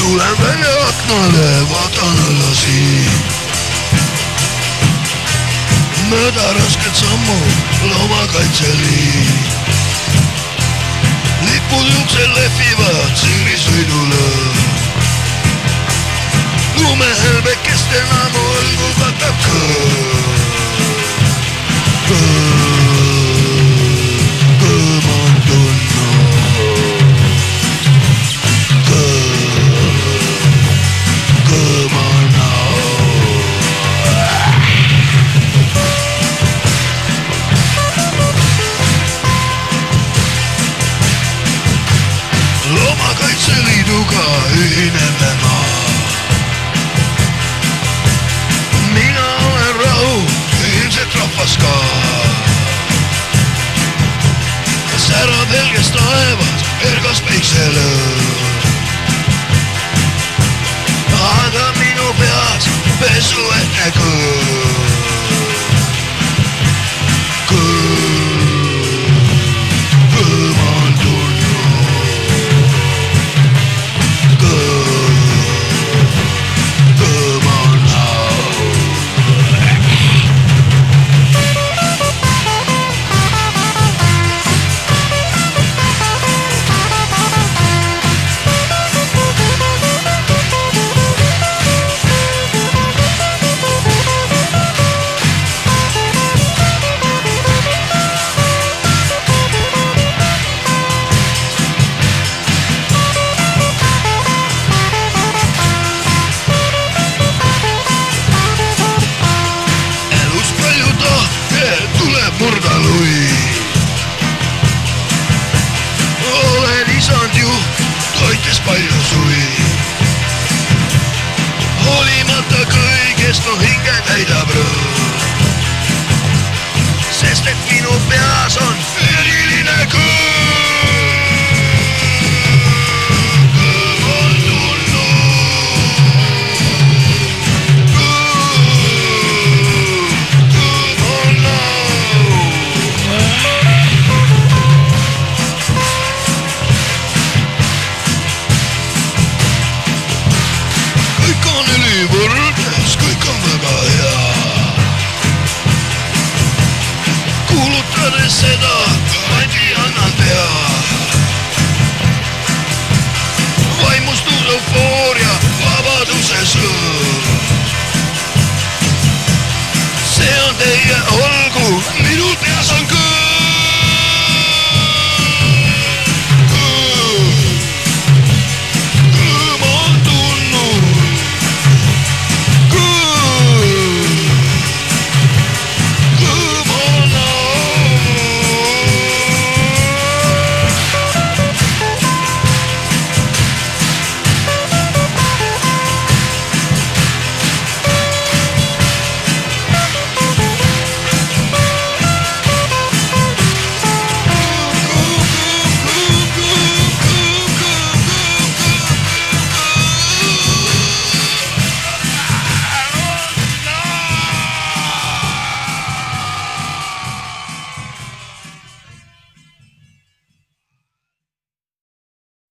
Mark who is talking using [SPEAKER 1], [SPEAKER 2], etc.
[SPEAKER 1] Tulen välja aknale, vaatan alla siin. Mööda rasked sammud loomakaitseliin. Lipud juuksel lehvivad siirisõidule. Lumehelbekestena mu õlgu katab kõõm. Kõõm on tulnud. Kõõm on Loomakaitseliiduga ühineme ma. Mina olen rahu, ilmselt rahvas ka. Särab helges taevas, ergas päikselõõm. Aga minu peas pesuetne kõõm. Kõõm on tulnud. Kõõm on au. Murdalui. Olen isand ju, toites palju suvi. Hoolimata kõigest on hinge täidab rõõm. Sest et minu peas on eriline kõõm. Kõõm on tulnud. Kõõm on au. Kõik on ülivõrdes, kõik on väga hea. Kuulutades seda, kandi annan pea. Vaimustus eufooria, vabaduse sõõm. See on teie olgu, minu peas on kõõm.